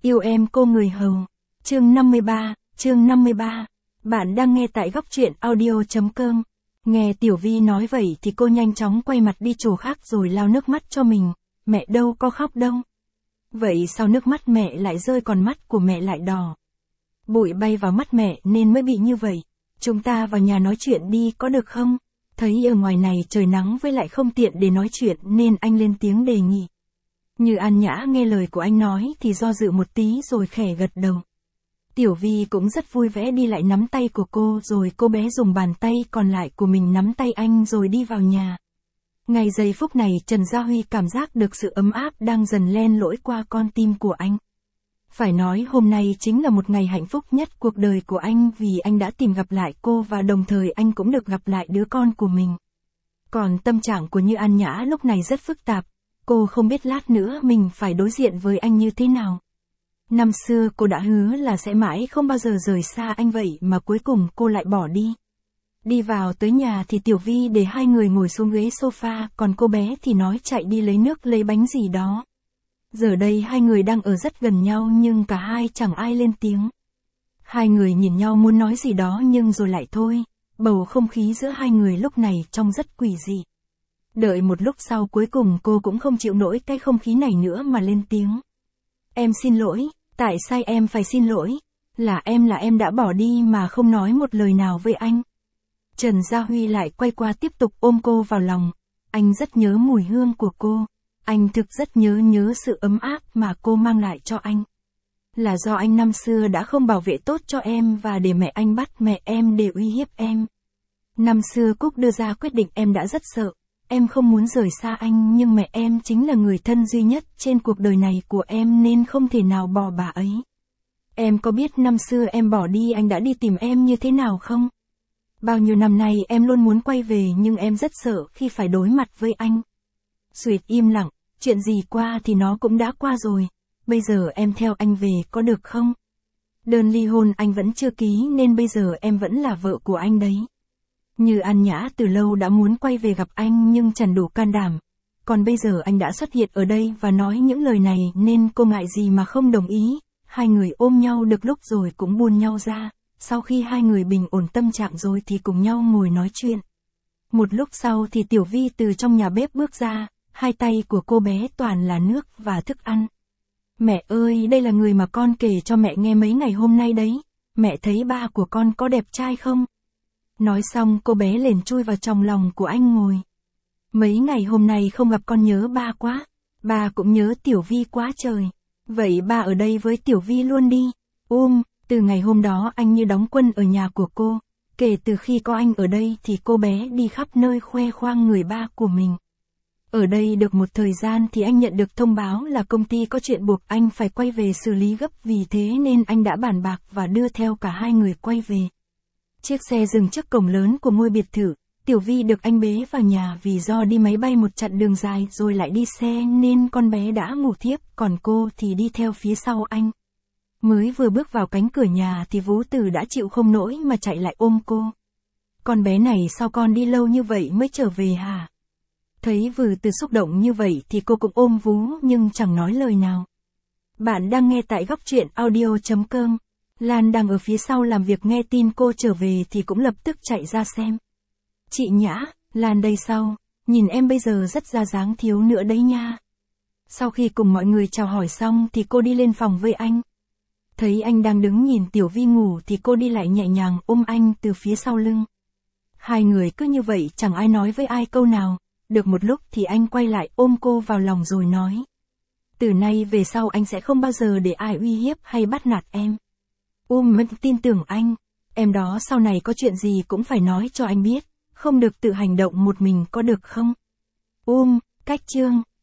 Yêu em cô người hầu. Chương 53. Bạn đang nghe tại góc truyện audio.com. Nghe Tiểu Vi nói vậy thì cô nhanh chóng quay mặt đi chỗ khác rồi lau nước mắt cho mình. Mẹ đâu có khóc đâu. Vậy sao nước mắt mẹ lại rơi còn mắt của mẹ lại đỏ? Bụi bay vào mắt mẹ nên mới bị như vậy. Chúng ta vào nhà nói chuyện đi có được không? Thấy ở ngoài này trời nắng với lại không tiện để nói chuyện nên anh lên tiếng đề nghị. Như An Nhã nghe lời của anh nói thì do dự một tí rồi khẽ gật đầu. Tiểu Vi cũng rất vui vẻ đi lại nắm tay của cô rồi cô bé dùng bàn tay còn lại của mình nắm tay anh rồi đi vào nhà. Ngay giây phút này Trần Gia Huy cảm giác được sự ấm áp đang dần len lỏi qua con tim của anh. Phải nói hôm nay chính là một ngày hạnh phúc nhất cuộc đời của anh vì anh đã tìm gặp lại cô và đồng thời anh cũng được gặp lại đứa con của mình. Còn tâm trạng của Như An Nhã lúc này rất phức tạp, cô không biết lát nữa mình phải đối diện với anh như thế nào. Năm xưa cô đã hứa là sẽ mãi không bao giờ rời xa anh vậy mà cuối cùng cô lại bỏ đi. Đi vào tới nhà thì Tiểu Vi để hai người ngồi xuống ghế sofa, còn cô bé thì nói chạy đi lấy nước lấy bánh gì đó. Giờ đây hai người đang ở rất gần nhau nhưng cả hai chẳng ai lên tiếng. Hai người nhìn nhau muốn nói gì đó nhưng rồi lại thôi, bầu không khí giữa hai người lúc này trông rất quỷ dị. Đợi một lúc sau cuối cùng cô cũng không chịu nổi cái không khí này nữa mà lên tiếng. Em xin lỗi, tại sao em phải xin lỗi? Là em đã bỏ đi mà không nói một lời nào với anh. Trần Gia Huy lại quay qua tiếp tục ôm cô vào lòng. Anh rất nhớ mùi hương của cô. Anh thực rất nhớ sự ấm áp mà cô mang lại cho anh. Là do anh năm xưa đã không bảo vệ tốt cho em và để mẹ anh bắt mẹ em để uy hiếp em. Năm xưa Cúc đưa ra quyết định em đã rất sợ. Em không muốn rời xa anh nhưng mẹ em chính là người thân duy nhất trên cuộc đời này của em nên không thể nào bỏ bà ấy. Em có biết năm xưa em bỏ đi anh đã đi tìm em như thế nào không? Bao nhiêu năm nay em luôn muốn quay về nhưng em rất sợ khi phải đối mặt với anh. Duyệt im lặng, chuyện gì qua thì nó cũng đã qua rồi. Bây giờ em theo anh về có được không? Đơn ly hôn anh vẫn chưa ký nên bây giờ em vẫn là vợ của anh đấy. Như An Nhã từ lâu đã muốn quay về gặp anh nhưng chẳng đủ can đảm. Còn bây giờ anh đã xuất hiện ở đây và nói những lời này nên cô ngại gì mà không đồng ý. Hai người ôm nhau được lúc rồi cũng buông nhau ra. Sau khi hai người bình ổn tâm trạng rồi thì cùng nhau ngồi nói chuyện. Một lúc sau thì Tiểu Vi từ trong nhà bếp bước ra, hai tay của cô bé toàn là nước và thức ăn. Mẹ ơi, đây là người mà con kể cho mẹ nghe mấy ngày hôm nay đấy. Mẹ thấy ba của con có đẹp trai không? Nói xong cô bé liền chui vào trong lòng của anh ngồi. Mấy ngày hôm nay không gặp con nhớ ba quá. Ba cũng nhớ Tiểu Vi quá trời. Vậy ba ở đây với Tiểu Vi luôn đi. Từ ngày hôm đó anh như đóng quân ở nhà của cô. Kể từ khi có anh ở đây thì cô bé đi khắp nơi khoe khoang người ba của mình. Ở đây được một thời gian thì anh nhận được thông báo là công ty có chuyện buộc anh phải quay về xử lý gấp, vì thế nên anh đã bàn bạc và đưa theo cả hai người quay về. Chiếc xe dừng trước cổng lớn của ngôi biệt thự, Tiểu Vi được anh bế vào nhà vì do đi máy bay một chặng đường dài rồi lại đi xe nên con bé đã ngủ thiếp, còn cô thì đi theo phía sau anh. Mới vừa bước vào cánh cửa nhà thì Vũ Tử đã chịu không nổi mà chạy lại ôm cô. Con bé này sao con đi lâu như vậy mới trở về hả? Thấy Vừ Từ xúc động như vậy thì cô cũng ôm Vũ nhưng chẳng nói lời nào. Bạn đang nghe tại góc truyện audio.com. Lan đang ở phía sau làm việc nghe tin cô trở về thì cũng lập tức chạy ra xem. Chị Nhã, Lan đây sau, nhìn em bây giờ rất ra dáng thiếu nữa đấy nha. Sau khi cùng mọi người chào hỏi xong thì cô đi lên phòng với anh. Thấy anh đang đứng nhìn Tiểu Vi ngủ thì cô đi lại nhẹ nhàng ôm anh từ phía sau lưng. Hai người cứ như vậy chẳng ai nói với ai câu nào. Được một lúc thì anh quay lại ôm cô vào lòng rồi nói. Từ nay về sau anh sẽ không bao giờ để ai uy hiếp hay bắt nạt em. Mình tin tưởng anh. Em đó sau này có chuyện gì cũng phải nói cho anh biết. Không được tự hành động một mình có được không? Cách chương